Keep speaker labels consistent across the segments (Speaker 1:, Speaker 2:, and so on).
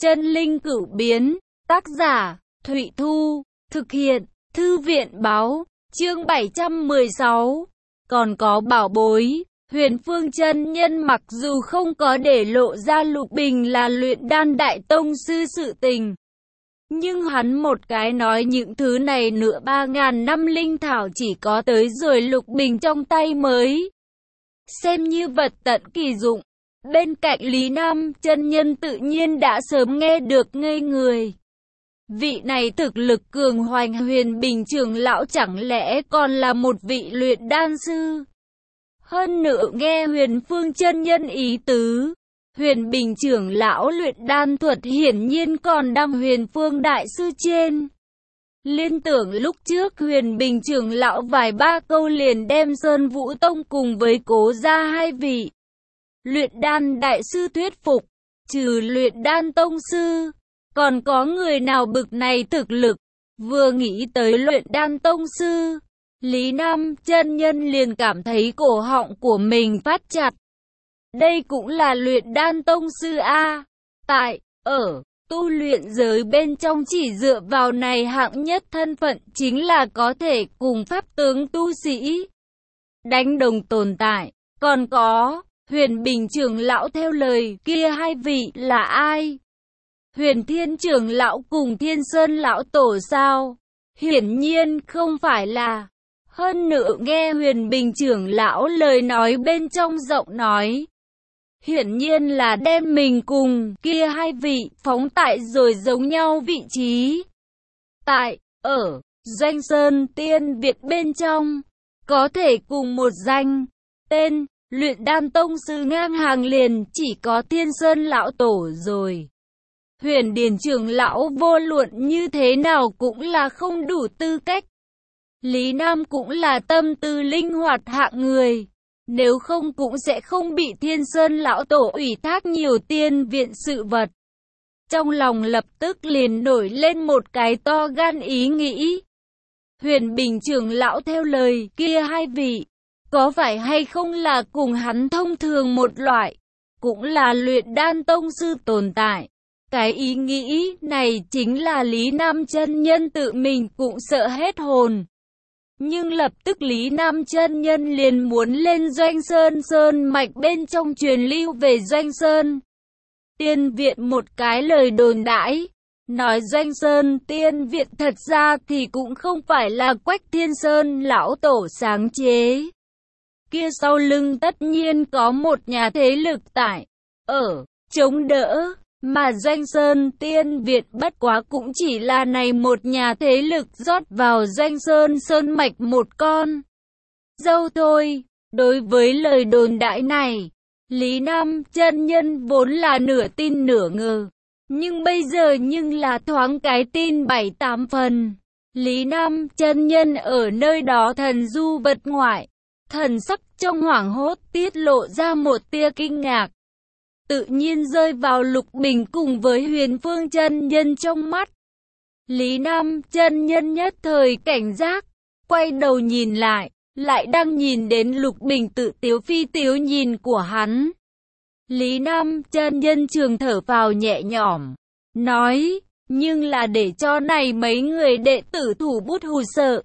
Speaker 1: Chân linh cửu biến, tác giả, Thụy Thu, thực hiện, Thư viện báo, chương 716. Còn có bảo bối, Huyền Phương chân nhân mặc dù không có để lộ ra Lục Bình là luyện đan đại tông sư sự tình, nhưng hắn một cái nói những thứ này nửa 3.000 năm linh thảo chỉ có tới rồi Lục Bình trong tay mới xem như vật tận kỳ dụng. Bên cạnh Lý Nam chân nhân tự nhiên đã sớm nghe được ngây người. Vị này thực lực cường hoành Huyền Bình trưởng lão chẳng lẽ còn là một vị luyện đan sư? Hơn nữa nghe Huyền Phương chân nhân ý tứ, Huyền Bình trưởng lão luyện đan thuật hiển nhiên còn đang Huyền Phương đại sư trên. Liên tưởng lúc trước Huyền Bình trưởng lão vài ba câu liền đem Sơn Vũ Tông cùng với Cố gia hai vị luyện đan đại sư thuyết phục. Trừ luyện đan tông sư, còn có người nào bực này thực lực? Vừa nghĩ tới luyện đan tông sư, Lý Nam chân nhân liền cảm thấy cổ họng của mình phát chặt. Đây cũng là luyện đan tông sư a. Ở tu luyện giới bên trong chỉ dựa vào này hạng nhất thân phận chính là có thể cùng pháp tướng tu sĩ đánh đồng tồn tại. Còn có Huyền Bình trưởng lão theo lời kia hai vị là ai? Huyền Thiên trưởng lão cùng Thiên Sơn lão tổ sao? Hiển nhiên không phải là. Hơn nữa nghe Huyền Bình trưởng lão lời nói bên trong giọng nói, hiển nhiên là đem mình cùng kia hai vị phóng tại rồi giống nhau vị trí. Ở Doanh Sơn Tiên Việt bên trong, có thể cùng một danh tên luyện đan tông sư ngang hàng liền chỉ có Thiên Sơn lão tổ rồi. Huyền Điền trưởng lão vô luận như thế nào cũng là không đủ tư cách. Lý Nam cũng là tâm tư linh hoạt hạng người, nếu không cũng sẽ không bị Thiên Sơn lão tổ ủy thác nhiều tiên viện sự vật. Trong lòng lập tức liền nổi lên một cái to gan ý nghĩ. Huyền Bình trưởng lão theo lời kia hai vị, có phải hay không là cùng hắn thông thường một loại, cũng là luyện đan tông sư tồn tại. Cái ý nghĩ này chính là Lý Nam chân nhân tự mình cũng sợ hết hồn. Nhưng lập tức Lý Nam chân nhân liền muốn lên Doanh Sơn Sơn mạch bên trong truyền lưu về Doanh Sơn Tiên Viện một cái lời đồn đãi, nói Doanh Sơn Tiên Viện thật ra thì cũng không phải là Quách Thiên Sơn lão tổ sáng chế. Kia sau lưng tất nhiên có một nhà thế lực chống đỡ, mà Doanh Sơn Tiên Việt bất quá cũng chỉ là này một nhà thế lực rót vào Doanh Sơn Sơn mạch một con dâu thôi. Đối với lời đồn đại này, Lý Nam chân nhân vốn là nửa tin nửa ngờ, nhưng bây giờ nhưng là thoáng cái tin 7-8 phần. Lý Nam chân nhân ở nơi đó thần du vật ngoại, thần sắc trong hoảng hốt tiết lộ ra một tia kinh ngạc, tự nhiên rơi vào Lục Bình cùng với Huyền Phương chân nhân trong mắt. Lý Nam chân nhân nhất thời cảnh giác, quay đầu nhìn lại đang nhìn đến Lục Bình tự tiếu phi tiếu nhìn của hắn. Lý Nam chân nhân trường thở phào nhẹ nhõm, nói, nhưng là để cho này mấy người đệ tử thủ bút hù sợ.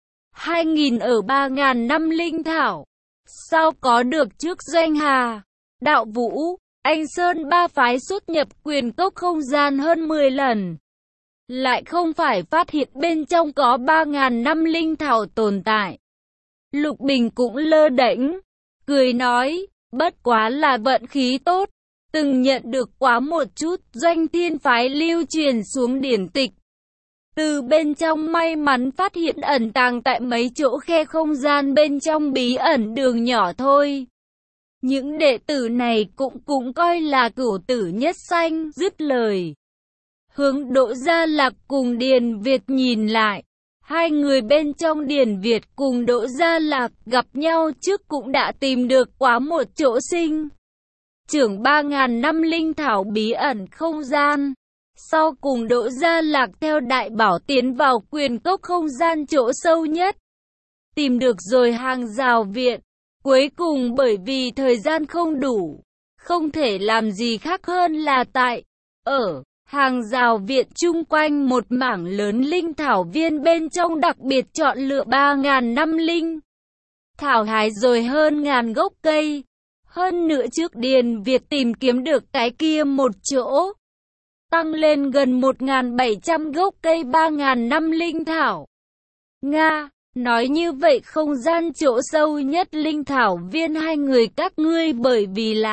Speaker 1: 2.000 ở 3.000 năm linh thảo, sao có được trước Doanh Hà, Đạo Vũ, Anh Sơn ba phái xuất nhập quyền cốc không gian hơn 10 lần. Lại không phải phát hiện bên trong có 3.000 năm linh thảo tồn tại. Lục Bình cũng lơ đễnh, cười nói, bất quá là vận khí tốt, từng nhận được quá một chút Doanh Thiên phái lưu truyền xuống điển tịch. Từ bên trong may mắn phát hiện ẩn tàng tại mấy chỗ khe không gian bên trong bí ẩn đường nhỏ thôi. Những đệ tử này cũng coi là cửu tử nhất sanh. Dứt lời, hướng Đỗ Gia Lạc cùng Điền Việt nhìn lại. Hai người bên trong Điền Việt cùng Đỗ Gia Lạc gặp nhau trước cũng đã tìm được quá một chỗ sinh trưởng 3.000 năm linh thảo bí ẩn không gian. Sau cùng Đỗ Gia Lạc theo đại bảo tiến vào quyền cốc không gian chỗ sâu nhất, tìm được rồi hàng rào viện. Cuối cùng bởi vì thời gian không đủ, không thể làm gì khác hơn là ở Hàng rào viện chung quanh một mảng lớn linh thảo viên, bên trong đặc biệt chọn lựa 3.000 năm linh thảo, hái rồi hơn ngàn gốc cây. Hơn nữa trước Điền Việt tìm kiếm được cái kia một chỗ, tăng lên gần 1.700 gốc cây 3.000 năm linh thảo. Nga, nói như vậy không gian chỗ sâu nhất linh thảo viên hai người các ngươi bởi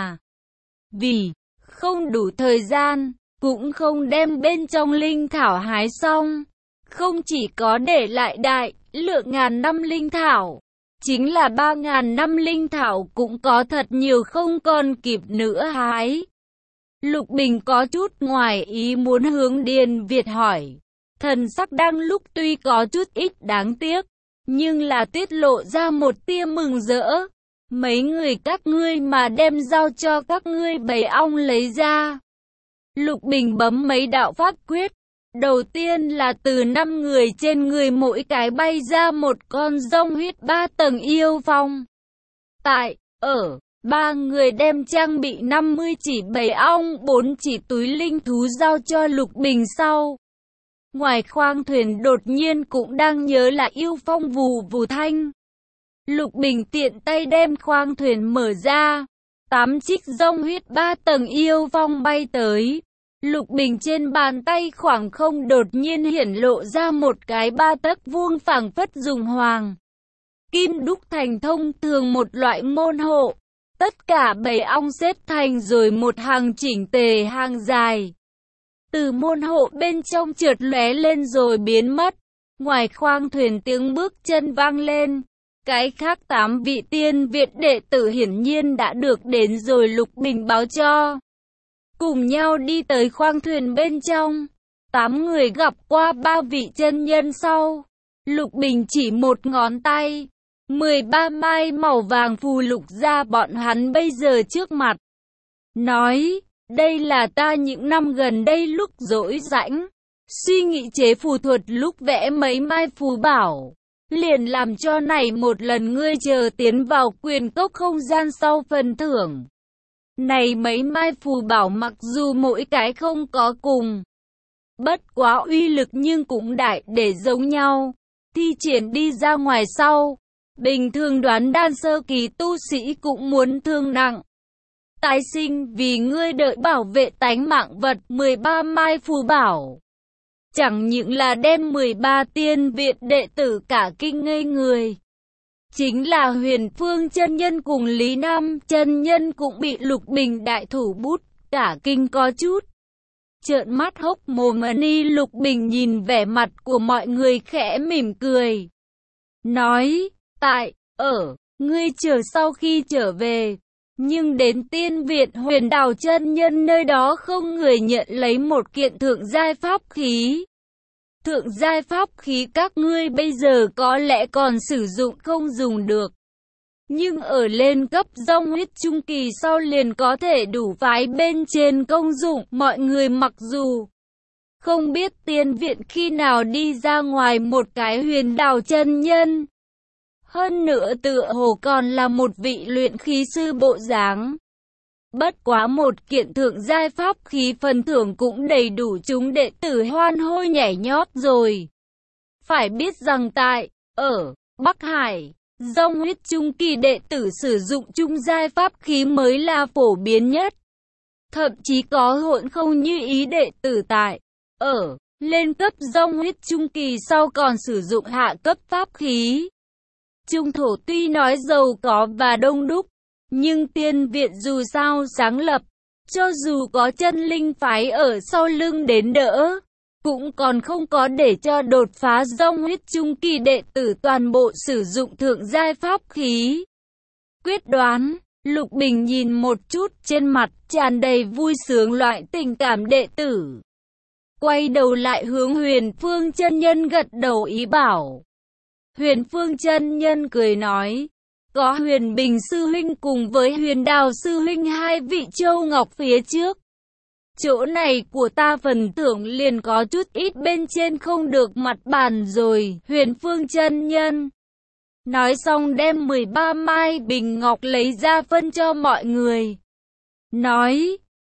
Speaker 1: vì không đủ thời gian, cũng không đem bên trong linh thảo hái xong. Không chỉ có để lại đại lượng ngàn năm linh thảo, chính là 3.000 năm linh thảo cũng có thật nhiều không còn kịp nữa hái. Lục Bình có chút ngoài ý muốn hướng Điền Việt hỏi. Thần sắc đang lúc tuy có chút ít đáng tiếc, nhưng là tiết lộ ra một tia mừng rỡ. Mấy người các ngươi mà đem giao cho các ngươi bầy ong lấy ra. Lục Bình bấm mấy đạo pháp quyết. Đầu tiên là từ 5 người trên người mỗi cái bay ra một con rông huyết 3 tầng yêu phong. Ở 3 người đem trang bị 50 chỉ bầy ong, 4 chỉ túi linh thú giao cho Lục Bình sau. Ngoài khoang thuyền đột nhiên cũng đang nhớ lại yêu phong vù vù thanh. Lục Bình tiện tay đem khoang thuyền mở ra. 8 chiếc rông huyết 3 tầng yêu phong bay tới. Lục Bình trên bàn tay khoảng không đột nhiên hiển lộ ra một cái 3 tấc vuông phảng phất dùng hoàng kim đúc thành thông thường một loại môn hộ. Tất cả bầy ong xếp thành rồi một hàng chỉnh tề hàng dài. Từ môn hộ bên trong trượt lóe lên rồi biến mất. Ngoài khoang thuyền tiếng bước chân vang lên. Cái khác 8 vị tiên viện đệ tử hiển nhiên đã được đến rồi, Lục Bình báo cho. Cùng nhau đi tới khoang thuyền bên trong. 8 người gặp qua 3 vị chân nhân sau. Lục Bình chỉ một ngón tay. 13 mai màu vàng phù lục ra bọn hắn bây giờ trước mặt. Nói, đây là ta những năm gần đây lúc rỗi rãnh, suy nghĩ chế phù thuật lúc vẽ mấy mai phù bảo. Liền làm cho này một lần ngươi chờ tiến vào quyền cốc không gian sau phần thưởng. Này mấy mai phù bảo mặc dù mỗi cái không có cùng bất quá uy lực nhưng cũng đại để giống nhau. Thi triển đi ra ngoài sau, bình thường đoán đan sơ kỳ tu sĩ cũng muốn thương nặng tái sinh, vì ngươi đợi bảo vệ tánh mạng vật. 13 mai phù bảo chẳng những là đem 13 tiên viện đệ tử cả kinh ngây người. Chính là Huyền Phương chân nhân cùng Lý Nam chân nhân cũng bị Lục Bình đại thủ bút cả kinh có chút trợn mắt hốc mồm. Lục Bình nhìn vẻ mặt của mọi người khẽ mỉm cười. Nói, ngươi chờ sau khi trở về. Nhưng đến tiên viện Huyền Đào chân nhân nơi đó không người nhận lấy một kiện thượng giai pháp khí. Thượng giai pháp khí các ngươi bây giờ có lẽ còn sử dụng không dùng được. Nhưng ở lên cấp rông huyết trung kỳ sau liền có thể đủ phái bên trên công dụng. Mọi người mặc dù không biết tiên viện khi nào đi ra ngoài một cái Huyền Đào chân nhân. Hơn nữa tựa hồ còn là một vị luyện khí sư bộ dáng. Bất quá một kiện thượng giai pháp khí phần thưởng cũng đầy đủ chúng đệ tử hoan hô nhảy nhót rồi. Phải biết rằng ở Bắc Hải, rông huyết trung kỳ đệ tử sử dụng trung giai pháp khí mới là phổ biến nhất. Thậm chí có hỗn không như ý đệ tử ở lên cấp rông huyết trung kỳ sau còn sử dụng hạ cấp pháp khí. Trung thổ tuy nói giàu có và đông đúc, nhưng tiên viện dù sao sáng lập, cho dù có chân linh phái ở sau lưng đến đỡ, cũng còn không có để cho đột phá rông huyết trung kỳ đệ tử toàn bộ sử dụng thượng giai pháp khí. Quyết đoán, Lục Bình nhìn một chút, trên mặt tràn đầy vui sướng loại tình cảm đệ tử. Quay đầu lại hướng Huyền Phương chân nhân gật đầu ý bảo. Huyền Phương chân nhân cười nói, có Huyền Bình sư huynh cùng với Huyền Đào sư huynh hai vị châu ngọc phía trước. Chỗ này của ta phần thưởng liền có chút ít bên trên không được mặt bàn rồi. Huyền Phương chân nhân nói xong đem 13 mai bình ngọc lấy ra phân cho mọi người. Nói,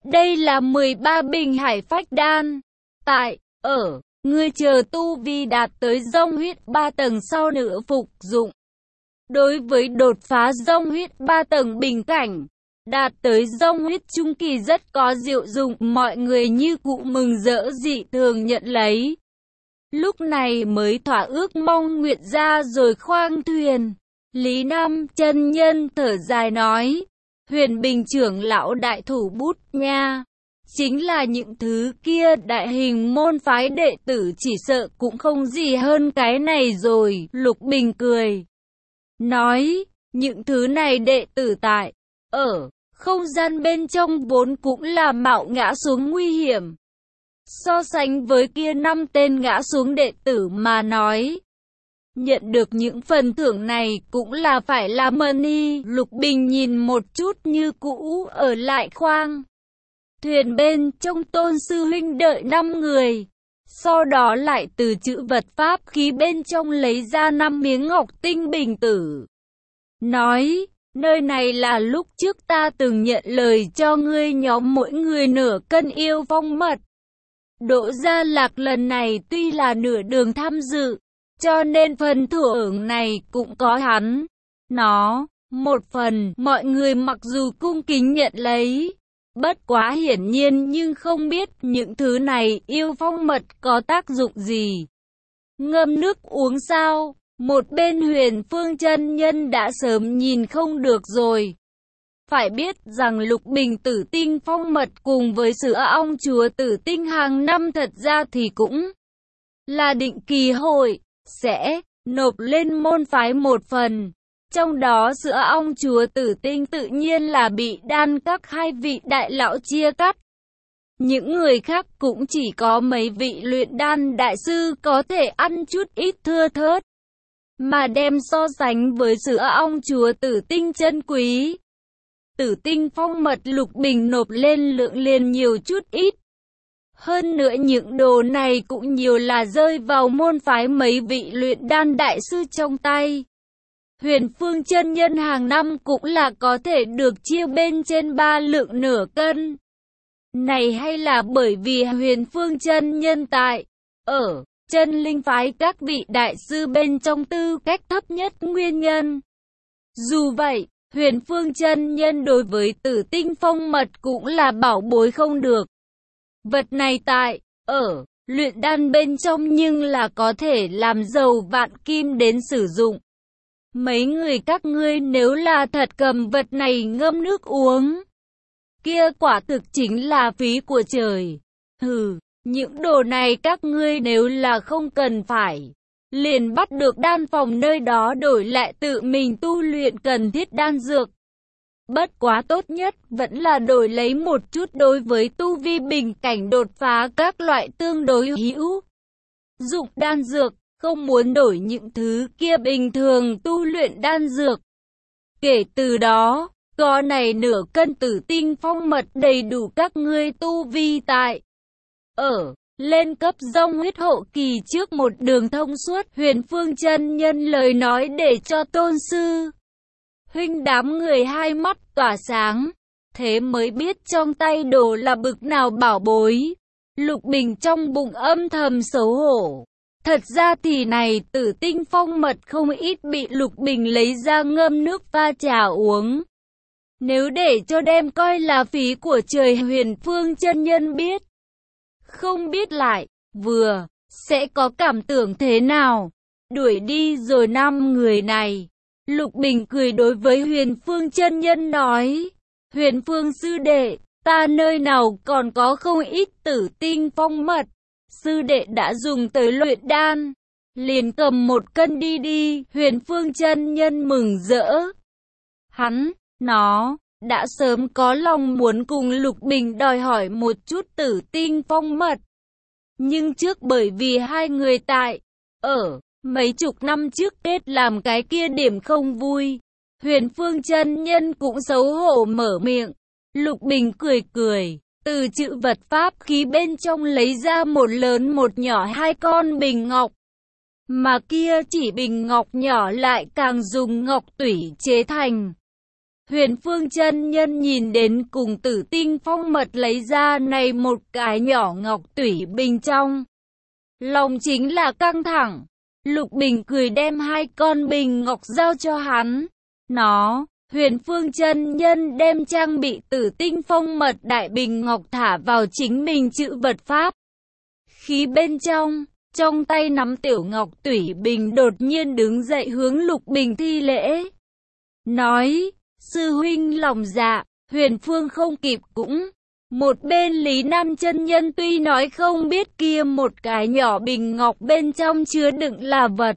Speaker 1: đây là 13 bình hải phách đan. Tại, ngươi chờ tu vi đạt tới dông huyết 3 tầng sau nữa phục dụng. Đối với đột phá dông huyết 3 tầng bình cảnh, đạt tới dông huyết trung kỳ rất có diệu dụng, mọi người như cụ mừng rỡ dị thường nhận lấy. Lúc này mới thỏa ước mong nguyện ra rồi khoang thuyền. Lý Nam chân nhân thở dài nói, Huyền Bình trưởng lão đại thủ bút nha. Chính là những thứ kia đại hình môn phái đệ tử chỉ sợ cũng không gì hơn cái này rồi. Lục Bình cười, nói, những thứ này đệ tử tại, không gian bên trong vốn cũng là mạo ngã xuống nguy hiểm. So sánh với kia 5 tên ngã xuống đệ tử mà nói, nhận được những phần thưởng này cũng là phải là money. Lục Bình nhìn một chút như cũ ở lại khoang thuyền bên trong Tôn sư huynh đợi 5 người. Sau đó lại từ chữ vật pháp khí bên trong lấy ra 5 miếng ngọc tinh bình tử. Nói, nơi này là lúc trước ta từng nhận lời cho ngươi nhóm mỗi người nửa cân yêu phong mật. Đỗ Gia Lạc lần này tuy là nửa đường tham dự, cho nên phần thưởng này cũng có hắn. Một phần, mọi người mặc dù cung kính nhận lấy, bất quá hiển nhiên nhưng không biết những thứ này yêu phong mật có tác dụng gì. Ngâm nước uống sao? Một bên Huyền Phương chân nhân đã sớm nhìn không được rồi. Phải biết rằng Lục Bình tử tinh phong mật cùng với sữa ong chúa tử tinh hàng năm thật ra thì cũng là định kỳ hội, sẽ nộp lên môn phái một phần. Trong đó sữa ong chúa tử tinh tự nhiên là bị đan các 2 vị đại lão chia cắt. Những người khác cũng chỉ có mấy vị luyện đan đại sư có thể ăn chút ít thưa thớt. Mà đem so sánh với sữa ong chúa tử tinh chân quý, tử tinh phong mật Lục Bình nộp lên lượng liền nhiều chút ít. Hơn nữa những đồ này cũng nhiều là rơi vào môn phái mấy vị luyện đan đại sư trong tay. Huyền Phương chân nhân hàng năm cũng là có thể được chia bên trên 3 lượng nửa cân. Này hay là bởi vì Huyền Phương chân nhân tại, chân linh phái các vị đại sư bên trong tư cách thấp nhất nguyên nhân. Dù vậy, Huyền Phương chân nhân đối với tử tinh phong mật cũng là bảo bối không được. Vật này tại, luyện đan bên trong nhưng là có thể làm giàu vạn kim đến sử dụng. Mấy người các ngươi nếu là thật cầm vật này ngâm nước uống, kia quả thực chính là phí của trời. Những đồ này các ngươi nếu là không cần phải, liền bắt được đan phòng nơi đó đổi lại tự mình tu luyện cần thiết đan dược. Bất quá tốt nhất vẫn là đổi lấy một chút đối với tu vi bình cảnh đột phá các loại tương đối hữu dụng đan dược, không muốn đổi những thứ kia bình thường tu luyện đan dược. Kể từ đó, có này nửa cân tử tinh phong mật đầy đủ các ngươi tu vi tại, lên cấp dông huyết hậu kỳ trước một đường thông suốt. Huyền Phương chân nhân lời nói để cho Tôn sư huynh đám người hai mắt tỏa sáng, thế mới biết trong tay đồ là bực nào bảo bối. Lục Bình trong bụng âm thầm xấu hổ. Thật ra thì này tử tinh phong mật không ít bị Lục Bình lấy ra ngâm nước pha trà uống. Nếu để cho đem coi là phí của trời, Huyền Phương chân nhân biết, không biết lại, vừa, sẽ có cảm tưởng thế nào. Đuổi đi rồi 5 người này. Lục Bình cười đối với Huyền Phương chân nhân nói, Huyền Phương sư đệ, ta nơi nào còn có không ít tử tinh phong mật. Sư đệ đã dùng tới luyện đan, liền cầm 1 cân đi đi. Huyền Phương chân nhân mừng rỡ. Nó đã sớm có lòng muốn cùng Lục Bình đòi hỏi một chút tử tinh phong mật. Nhưng trước bởi vì hai người tại, mấy chục năm trước kết làm cái kia điểm không vui, Huyền Phương chân nhân cũng xấu hổ mở miệng. Lục Bình cười cười, từ chữ vật pháp khí bên trong lấy ra một lớn một nhỏ 2 con bình ngọc. Mà kia chỉ bình ngọc nhỏ lại càng dùng ngọc tủy chế thành. Huyền Phương chân nhân nhìn đến cùng Tử Tinh Phong mật lấy ra này một cái nhỏ ngọc tủy bình trong. Lòng chính là căng thẳng. Lục Bình cười đem hai con bình ngọc giao cho hắn. Huyền Phương chân nhân đem trang bị Tử Tinh Phong mật đại bình ngọc thả vào chính mình chữ vật pháp. Khí bên trong tay nắm tiểu ngọc tủy bình đột nhiên đứng dậy hướng Lục Bình thi lễ. Nói, sư huynh lòng dạ, Huyền Phương không kịp cũng. Một bên Lý Nam chân nhân tuy nói không biết kia một cái nhỏ bình ngọc bên trong chứa đựng là vật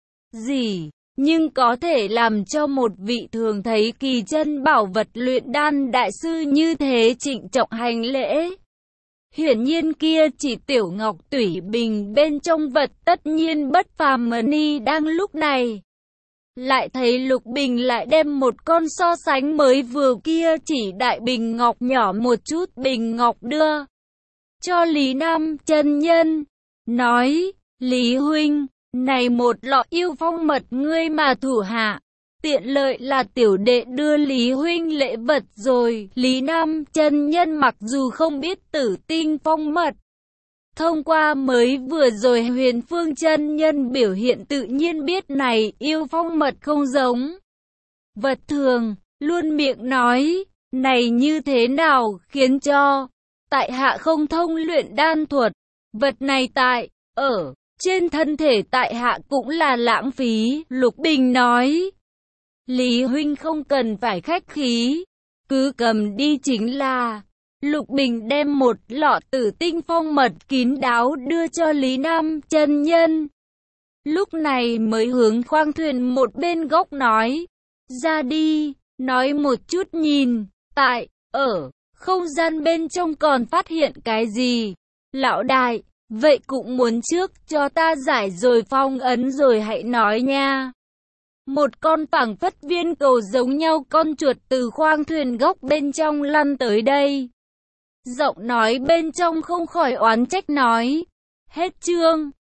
Speaker 1: gì, nhưng có thể làm cho một vị thường thấy kỳ chân bảo vật luyện đan đại sư như thế trịnh trọng hành lễ. Hiển nhiên kia chỉ tiểu ngọc tủy bình bên trong vật tất nhiên bất phàm mani đang lúc này. Lại thấy Lục Bình lại đem một con so sánh mới vừa kia chỉ đại bình ngọc nhỏ một chút bình ngọc đưa cho Lý Nam chân nhân. Nói, Lý huynh, này một lọ yêu phong mật ngươi mà thủ hạ. Tiện lợi là tiểu đệ đưa Lý huynh lễ vật rồi. Lý Nam chân nhân mặc dù không biết Tử Tinh Phong mật, thông qua mới vừa rồi Huyền Phương chân nhân biểu hiện tự nhiên biết này yêu phong mật không giống vật thường, luôn miệng nói, này như thế nào khiến cho tại hạ không thông luyện đan thuật, vật này ở trên thân thể tại hạ cũng là lãng phí. Lục Bình nói, Lý huynh không cần phải khách khí, cứ cầm đi chính là. Lục Bình đem một lọ Tử Tinh Phong mật kín đáo đưa cho Lý Nam chân nhân. Lúc này mới hướng khoang thuyền một bên góc nói, ra đi, nói một chút nhìn, ở không gian bên trong còn phát hiện cái gì. Lão đại, vậy cũng muốn trước cho ta giải rồi phong ấn rồi hãy nói nha. Một con phảng phất viên cầu giống nhau con chuột từ khoang thuyền góc bên trong lăn tới đây. Giọng nói bên trong không khỏi oán trách nói, hết chương.